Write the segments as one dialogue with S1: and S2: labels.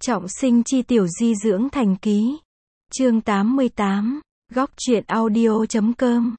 S1: Trọng sinh chi tiểu di dưỡng thành ký. Chương 88, góc truyện audio.com.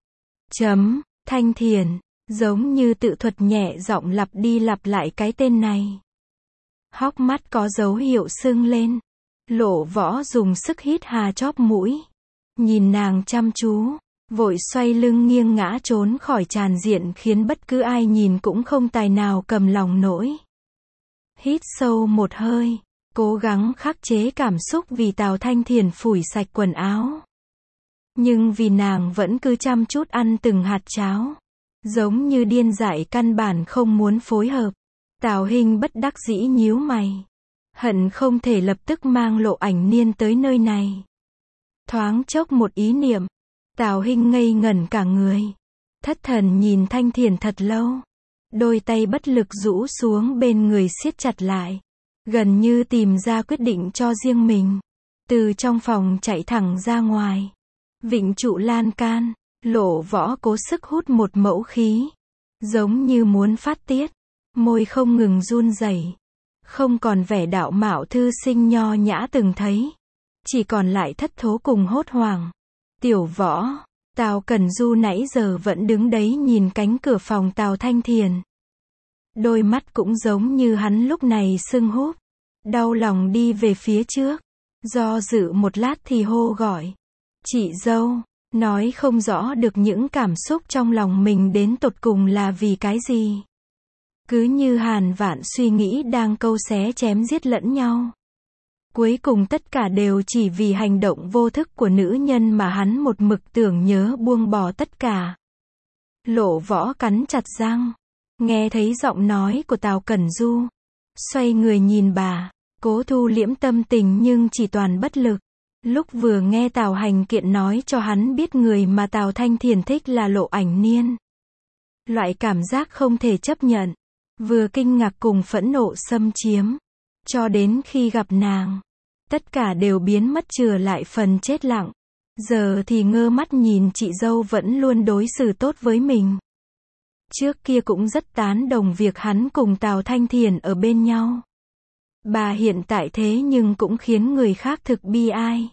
S1: Thanh Thiền, giống như tự thuật nhẹ giọng lặp đi lặp lại cái tên này. Hốc mắt có dấu hiệu sưng lên. Lộ Võ dùng sức hít hà chóp mũi. Nhìn nàng chăm chú, vội xoay lưng nghiêng ngã trốn khỏi tràn diện khiến bất cứ ai nhìn cũng không tài nào cầm lòng nổi. Hít sâu một hơi, cố gắng khắc chế cảm xúc vì Tào Thanh Thiền phủi sạch quần áo. Nhưng vì nàng vẫn cứ chăm chút ăn từng hạt cháo, giống như điên dại căn bản không muốn phối hợp. Tào Hinh bất đắc dĩ nhíu mày, hận không thể lập tức mang Lộ Ảnh Niên tới nơi này. Thoáng chốc một ý niệm, Tào Hinh ngây ngẩn cả người, thất thần nhìn Thanh Thiền thật lâu. Đôi tay bất lực rũ xuống bên người siết chặt lại, gần như tìm ra quyết định cho riêng mình. Từ trong phòng chạy thẳng ra ngoài, vịnh trụ lan can. Lộ Võ cố sức hút một mẫu khí, giống như muốn phát tiết, môi không ngừng run rẩy, không còn vẻ đạo mạo thư sinh nho nhã từng thấy, chỉ còn lại thất thố cùng hốt hoảng. Tiểu Võ, Tào Cẩn Du nãy giờ vẫn đứng đấy nhìn cánh cửa phòng Tào Thanh Thiền. Đôi mắt cũng giống như hắn lúc này sưng húp, đau lòng đi về phía trước, do dự một lát thì hô gọi. Chị dâu, nói không rõ được những cảm xúc trong lòng mình đến tột cùng là vì cái gì. Cứ như Hàn vạn suy nghĩ đang câu xé chém giết lẫn nhau. Cuối cùng tất cả đều chỉ vì hành động vô thức của nữ nhân mà hắn một mực tưởng nhớ buông bỏ tất cả. Lộ Võ cắn chặt răng, nghe thấy giọng nói của Tào Cẩn Du, xoay người nhìn bà, cố thu liễm tâm tình nhưng chỉ toàn bất lực. Lúc vừa nghe Tào Hành Kiện nói cho hắn biết người mà Tào Thanh Thiền thích là Lộ Ảnh Niên, loại cảm giác không thể chấp nhận, vừa kinh ngạc cùng phẫn nộ xâm chiếm. Cho đến khi gặp nàng, tất cả đều biến mất trừ lại phần chết lặng. Giờ thì ngơ mắt nhìn chị dâu vẫn luôn đối xử tốt với mình. Trước kia cũng rất tán đồng việc hắn cùng Tào Thanh Thiền ở bên nhau. Bà hiện tại thế nhưng cũng khiến người khác thực bi ai.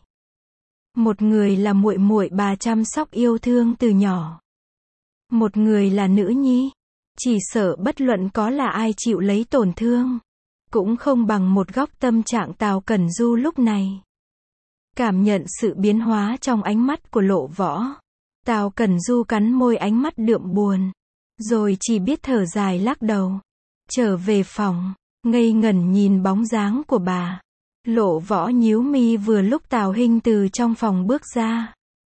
S1: Một người là muội muội bà chăm sóc yêu thương từ nhỏ, một người là nữ nhi, chỉ sợ bất luận có là ai chịu lấy tổn thương, cũng không bằng một góc tâm trạng Tào Cẩn Du lúc này. Cảm nhận sự biến hóa trong ánh mắt của Lộ Võ, Tào Cẩn Du cắn môi, ánh mắt đượm buồn, rồi chỉ biết thở dài lắc đầu. Trở về phòng, ngây ngẩn nhìn bóng dáng của bà. Lộ Võ nhíu mi vừa lúc Tào Hinh từ trong phòng bước ra.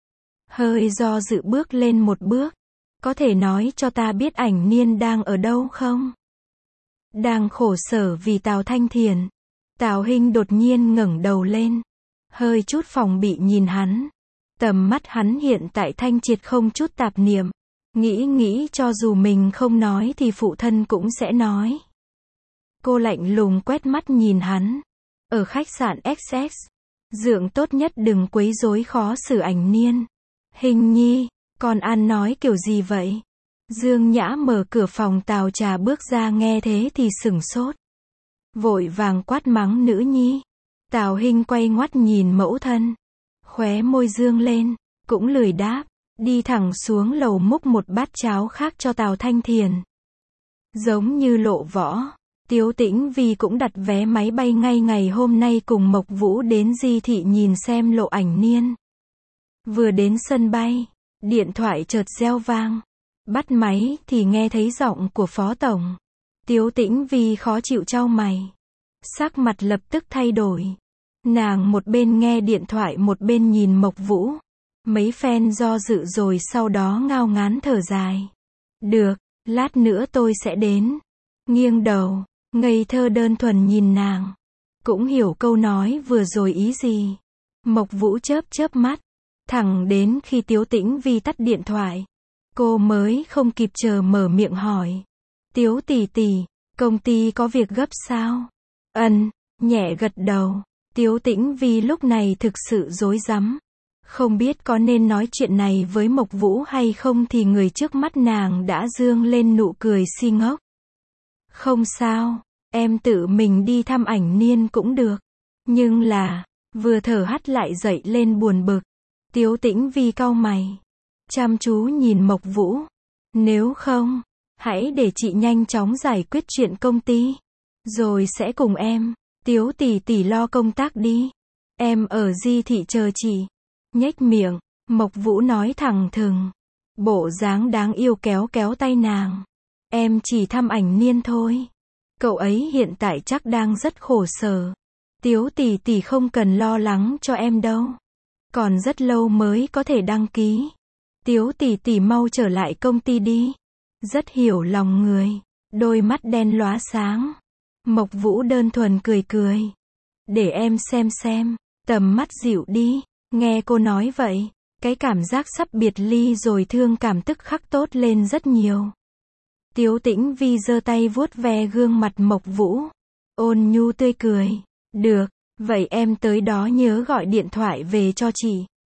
S1: Hơi do dự bước lên một bước. Có thể nói cho ta biết Ảnh Niên đang ở đâu không? Đang khổ sở vì Tào Thanh Thiền. Tào Hinh đột nhiên ngẩng đầu lên, hơi chút phòng bị nhìn hắn. Tầm mắt hắn hiện tại thanh triệt không chút tạp niệm. Nghĩ cho dù mình không nói thì phụ thân cũng sẽ nói. Cô lạnh lùng quét mắt nhìn hắn. Ở khách sạn XX, dượng tốt nhất đừng quấy rối khó xử Ảnh Niên. Hình nhi, con ăn nói kiểu gì vậy? Dương Nhã mở cửa phòng Tào trà bước ra nghe thế thì sửng sốt. Vội vàng quát mắng nữ nhi. Tào Hinh quay ngoắt nhìn mẫu thân, khóe môi dương lên, cũng lười đáp, đi thẳng xuống lầu múc một bát cháo khác cho Tào Thanh Thiền. Giống như Lộ Võ, Tiếu Tĩnh Vi cũng đặt vé máy bay ngay ngày hôm nay cùng Mộc Vũ đến Di Thị nhìn xem Lộ Ảnh Niên. Vừa đến sân bay, điện thoại chợt reo vang. Bắt máy thì nghe thấy giọng của Phó Tổng. Tiếu Tĩnh Vi khó chịu chau mày, sắc mặt lập tức thay đổi. Nàng một bên nghe điện thoại một bên nhìn Mộc Vũ. Mấy phen do dự rồi sau đó ngao ngán thở dài. Được, lát nữa tôi sẽ đến. Nghiêng đầu, ngây thơ đơn thuần nhìn nàng. Cũng hiểu câu nói vừa rồi ý gì. Mộc Vũ chớp mắt. Thẳng đến khi Tiếu Tĩnh Vi tắt điện thoại, cô mới không kịp chờ mở miệng hỏi. Tiếu tỷ tỷ, công ty có việc gấp sao? Nhẹ gật đầu. Tiếu Tĩnh Vi lúc này thực sự rối rắm. Không biết có nên nói chuyện này với Mộc Vũ hay không thì người trước mắt nàng đã dương lên nụ cười si ngốc. Không sao, em tự mình đi thăm Ảnh Niên cũng được. Nhưng là, vừa thở hắt lại dậy lên buồn bực. Tiếu Tĩnh Vi cau mày, chăm chú nhìn Mộc Vũ. Nếu không, hãy để chị nhanh chóng giải quyết chuyện công ty, rồi sẽ cùng em. Tiếu tỷ tỷ lo công tác đi. Em ở Di thị chờ chị. Nhếch miệng, Mộc Vũ nói thẳng thừng. Bộ dáng đáng yêu kéo kéo tay nàng. Em chỉ thăm Ảnh Niên thôi. Cậu ấy hiện tại chắc đang rất khổ sở. Tiếu tỷ tỷ không cần lo lắng cho em đâu. Còn rất lâu mới có thể đăng ký. Tiếu tỷ tỷ mau trở lại công ty đi. Rất hiểu lòng người. Đôi mắt đen lóa sáng. Mộc Vũ đơn thuần cười cười. Để em xem. Tầm mắt dịu đi. Nghe cô nói vậy, cái cảm giác sắp biệt ly rồi thương cảm tức khắc tốt lên rất nhiều. Tiếu Tĩnh Vi giơ tay vuốt ve gương mặt Mộc Vũ. Ôn nhu tươi cười. Được, vậy em tới đó nhớ gọi điện thoại về cho chị.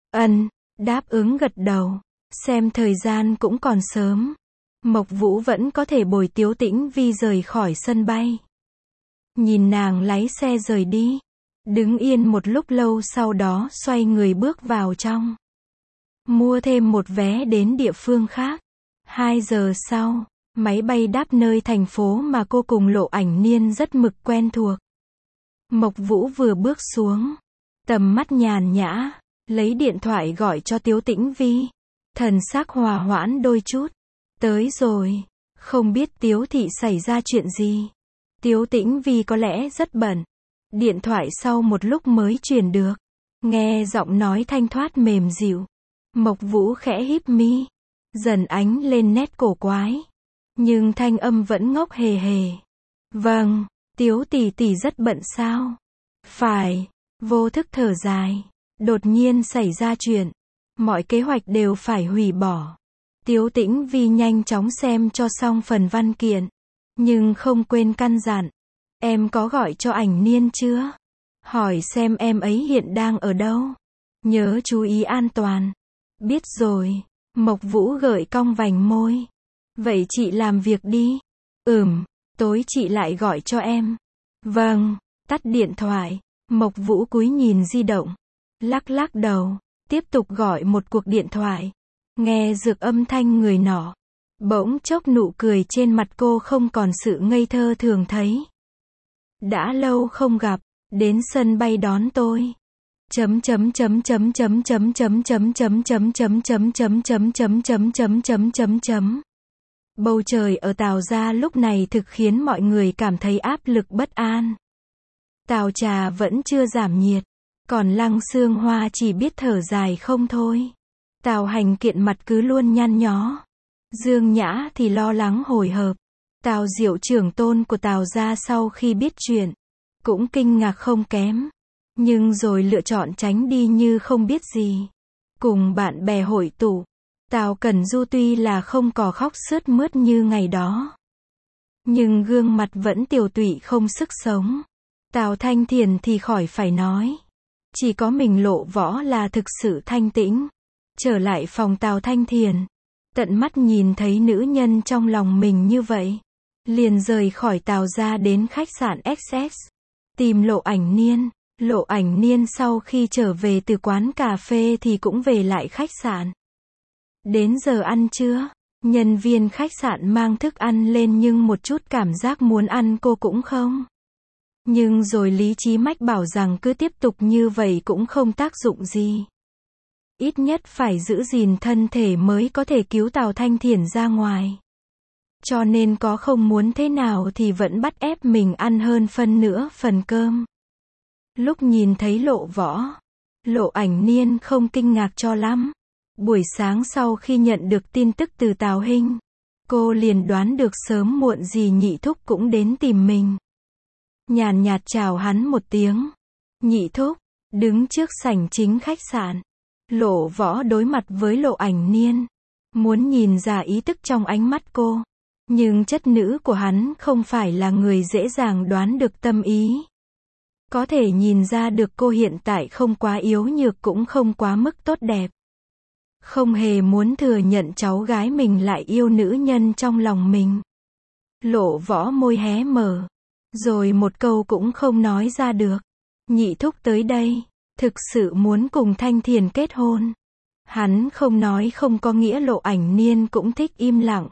S1: Đáp ứng gật đầu. Xem thời gian cũng còn sớm. Mộc Vũ vẫn có thể bồi Tiếu Tĩnh Vi rời khỏi sân bay. Nhìn nàng lái xe rời đi. Đứng yên một lúc lâu sau đó xoay người bước vào trong. Mua thêm một vé đến địa phương khác. 2 giờ sau, máy bay đáp nơi thành phố mà cô cùng Lộ Ảnh Niên rất mực quen thuộc. Mộc Vũ vừa bước xuống. Tầm mắt nhàn nhã, lấy điện thoại gọi cho Tiếu Tĩnh Vi. Thần sắc hòa hoãn đôi chút. Tới rồi. Không biết Tiếu thị xảy ra chuyện gì. Tiếu Tĩnh Vi có lẽ rất bận. Điện thoại sau một lúc mới truyền được. Nghe giọng nói thanh thoát mềm dịu. Mộc Vũ khẽ híp mi. Dần ánh lên nét cổ quái. Nhưng thanh âm vẫn ngốc hề hề. Vâng, Tiếu tỷ tỷ rất bận sao? Phải. Vô thức thở dài. Đột nhiên xảy ra chuyện. Mọi kế hoạch đều phải hủy bỏ. Tiếu Tĩnh Vi nhanh chóng xem cho xong phần văn kiện. Nhưng không quên căn dặn. Em có gọi cho Ảnh Niên chưa? Hỏi xem em ấy hiện đang ở đâu. Nhớ chú ý an toàn. Biết rồi. Mộc Vũ gợi cong vành môi. Vậy chị làm việc đi. Tối chị lại gọi cho em. Vâng. Tắt điện thoại. Mộc Vũ cúi nhìn di động. Lắc đầu. Tiếp tục gọi một cuộc điện thoại. Nghe được âm thanh người nọ. Bỗng chốc nụ cười trên mặt cô không còn sự ngây thơ thường thấy. Đã lâu không gặp, đến sân bay đón tôi. Bầu trời ở Tào gia lúc này thực khiến mọi người cảm thấy áp lực bất an. Tào Trà vẫn chưa giảm nhiệt, còn Lăng Xương Hoa chỉ biết thở dài không thôi. Tào Hành Kiện mặt cứ luôn nhăn nhó. Dương Nhã thì lo lắng hồi hộp. Tào Diệu trưởng tôn của Tào gia sau khi biết chuyện, cũng kinh ngạc không kém. Nhưng rồi lựa chọn tránh đi như không biết gì. Cùng bạn bè hội tụ, Tào Cẩn Du tuy là không có khóc sướt mướt như ngày đó. Nhưng gương mặt vẫn tiều tụy không sức sống. Tào Thanh Thiền thì khỏi phải nói. Chỉ có mình Lộ Võ là thực sự thanh tĩnh. Trở lại phòng Tào Thanh Thiền. Tận mắt nhìn thấy nữ nhân trong lòng mình như vậy. Liền rời khỏi Tào gia đến khách sạn XS. Tìm Lộ Ảnh Niên. Lộ Ảnh Niên sau khi trở về từ quán cà phê thì cũng về lại khách sạn. Đến giờ ăn trưa, nhân viên khách sạn mang thức ăn lên nhưng một chút cảm giác muốn ăn cô cũng không. Nhưng rồi lý trí mách bảo rằng cứ tiếp tục như vậy cũng không tác dụng gì. Ít nhất phải giữ gìn thân thể mới có thể cứu Tào Thanh Thiển ra ngoài. Cho nên có không muốn thế nào thì vẫn bắt ép mình ăn hơn phân nửa phần cơm. Lúc nhìn thấy Lộ Võ, Lộ Ảnh Niên không kinh ngạc cho lắm. Buổi sáng sau khi nhận được tin tức từ Tào Hinh, cô liền đoán được sớm muộn gì Nhị Thúc cũng đến tìm mình. Nhàn nhạt chào hắn một tiếng. Nhị Thúc, đứng trước sảnh chính khách sạn. Lộ Võ đối mặt với Lộ Ảnh Niên, muốn nhìn ra ý tức trong ánh mắt cô. Nhưng chất nữ của hắn không phải là người dễ dàng đoán được tâm ý. Có thể nhìn ra được cô hiện tại không quá yếu nhược cũng không quá mức tốt đẹp. Không hề muốn thừa nhận cháu gái mình lại yêu nữ nhân trong lòng mình. Lộ Võ môi hé mở, rồi một câu cũng không nói ra được. Nhị thúc tới đây, thực sự muốn cùng Thanh Thiền kết hôn. Hắn không nói không có nghĩa Lộ Ảnh Niên cũng thích im lặng.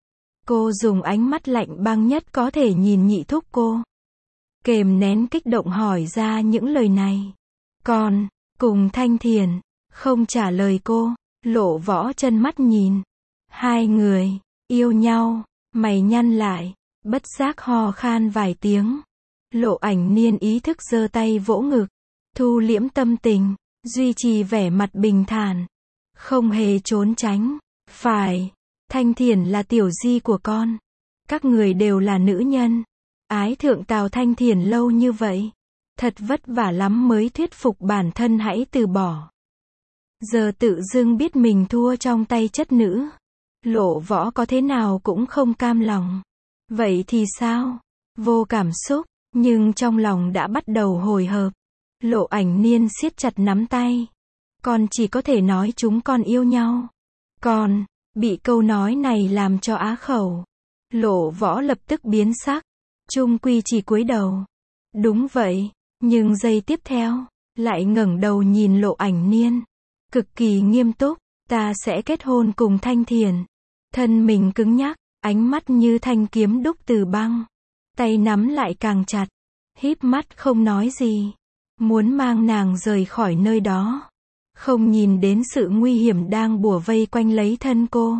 S1: Cô dùng ánh mắt lạnh băng nhất có thể nhìn nhị thúc cô. Kềm nén kích động hỏi ra những lời này. Còn, cùng Thanh Thiền, không trả lời cô, Lộ Võ chân mắt nhìn. Hai người, yêu nhau, mày nhăn lại, bất giác ho khan vài tiếng. Lộ Ảnh Niên ý thức giơ tay vỗ ngực, thu liễm tâm tình, duy trì vẻ mặt bình thản, không hề trốn tránh. Phải, Thanh Thiền là tiểu di của con. Các người đều là nữ nhân. Ái thượng Tào Thanh Thiền lâu như vậy. Thật vất vả lắm mới thuyết phục bản thân hãy từ bỏ. Giờ tự dưng biết mình thua trong tay chất nữ. Lộ Võ có thế nào cũng không cam lòng. Vậy thì sao? Vô cảm xúc, nhưng trong lòng đã bắt đầu hồi hộp. Lộ Ảnh Niên siết chặt nắm tay. Con chỉ có thể nói chúng con yêu nhau. Con, bị câu nói này làm cho á khẩu. Lộ Võ lập tức biến sắc. Chung quy chỉ cúi đầu. Đúng vậy, nhưng giây tiếp theo, lại ngẩng đầu nhìn Lộ Ảnh Niên. Cực kỳ nghiêm túc, ta sẽ kết hôn cùng Thanh Thiền. Thân mình cứng nhắc, ánh mắt như thanh kiếm đúc từ băng. Tay nắm lại càng chặt, híp mắt không nói gì. Muốn mang nàng rời khỏi nơi đó. Không nhìn đến sự nguy hiểm đang bủa vây quanh lấy thân cô.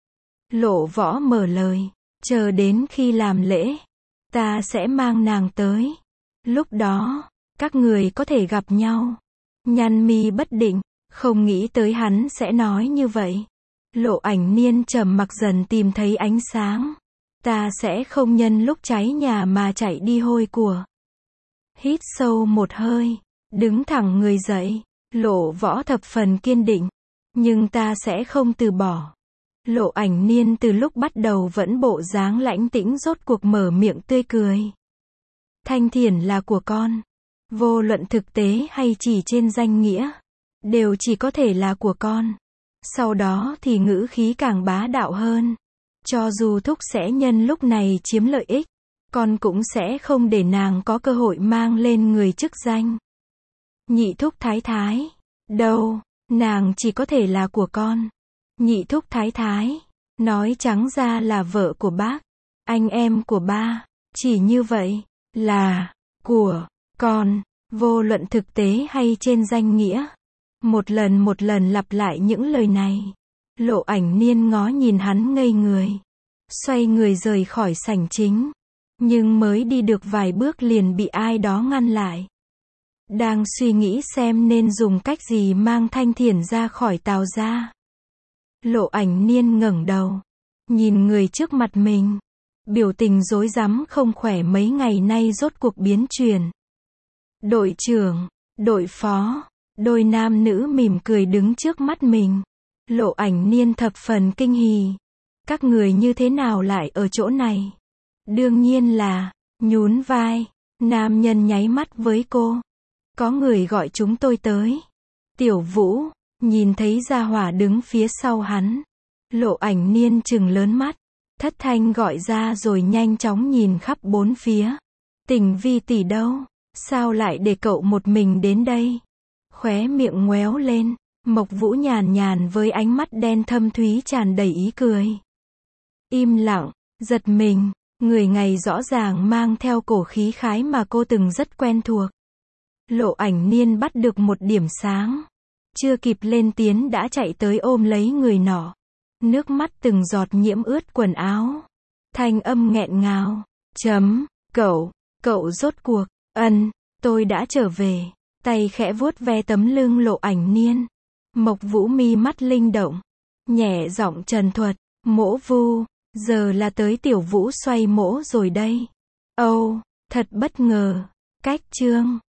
S1: Lộ Võ mở lời, chờ đến khi làm lễ, ta sẽ mang nàng tới. Lúc đó, các người có thể gặp nhau. Nhăn mi bất định, không nghĩ tới hắn sẽ nói như vậy. Lộ Ảnh Niên trầm mặc dần tìm thấy ánh sáng. Ta sẽ không nhân lúc cháy nhà mà chạy đi hôi của. Hít sâu một hơi, đứng thẳng người dậy. Lộ Võ thập phần kiên định. Nhưng ta sẽ không từ bỏ. Lộ Ảnh Niên từ lúc bắt đầu vẫn bộ dáng lãnh tĩnh rốt cuộc mở miệng tươi cười. Thanh Thiền là của con. Vô luận thực tế hay chỉ trên danh nghĩa. Đều chỉ có thể là của con. Sau đó thì ngữ khí càng bá đạo hơn. Cho dù thúc sẽ nhân lúc này chiếm lợi ích. Con cũng sẽ không để nàng có cơ hội mang lên người chức danh. Nhị thúc thái thái. Đâu, nàng chỉ có thể là của con. Nhị thúc thái thái. Nói trắng ra là vợ của bác. Anh em của ba. Chỉ như vậy. Là. Của. Con. Vô luận thực tế hay trên danh nghĩa. Một lần lặp lại những lời này. Lộ Ảnh Niên ngó nhìn hắn ngây người. Xoay người rời khỏi sảnh chính. Nhưng mới đi được vài bước liền bị ai đó ngăn lại. Đang suy nghĩ xem nên dùng cách gì mang Thanh Thiền ra khỏi Tào gia. Lộ Ảnh Niên ngẩng đầu. Nhìn người trước mặt mình. Biểu tình rối rắm không khỏe mấy ngày nay rốt cuộc biến chuyển. Đội trưởng, đội phó, đôi nam nữ mỉm cười đứng trước mắt mình. Lộ Ảnh Niên thập phần kinh hỉ. Các người như thế nào lại ở chỗ này? Đương nhiên là, nhún vai, nam nhân nháy mắt với cô. Có người gọi chúng tôi tới. Tiểu Vũ, nhìn thấy gia hỏa đứng phía sau hắn. Lộ Ảnh Niên trừng lớn mắt. Thất thanh gọi ra rồi nhanh chóng nhìn khắp bốn phía. Tình Vi tỷ đâu? Sao lại để cậu một mình đến đây? Khóe miệng ngoéo lên. Mộc Vũ nhàn nhàn với ánh mắt đen thâm thúy tràn đầy ý cười. Im lặng, giật mình. Người ngày rõ ràng mang theo cổ khí khái mà cô từng rất quen thuộc. Lộ Ảnh Niên bắt được một điểm sáng. Chưa kịp lên tiếng đã chạy tới ôm lấy người nọ. Nước mắt từng giọt nhiễm ướt quần áo. Thanh âm nghẹn ngào. Cậu rốt cuộc. Tôi đã trở về. Tay khẽ vuốt ve tấm lưng Lộ Ảnh Niên. Mộc Vũ mi mắt linh động. Nhẹ giọng trần thuật. Mỗ Vu, giờ là tới Tiểu Vũ xoay mỗ rồi đây. Âu, thật bất ngờ. Cách chương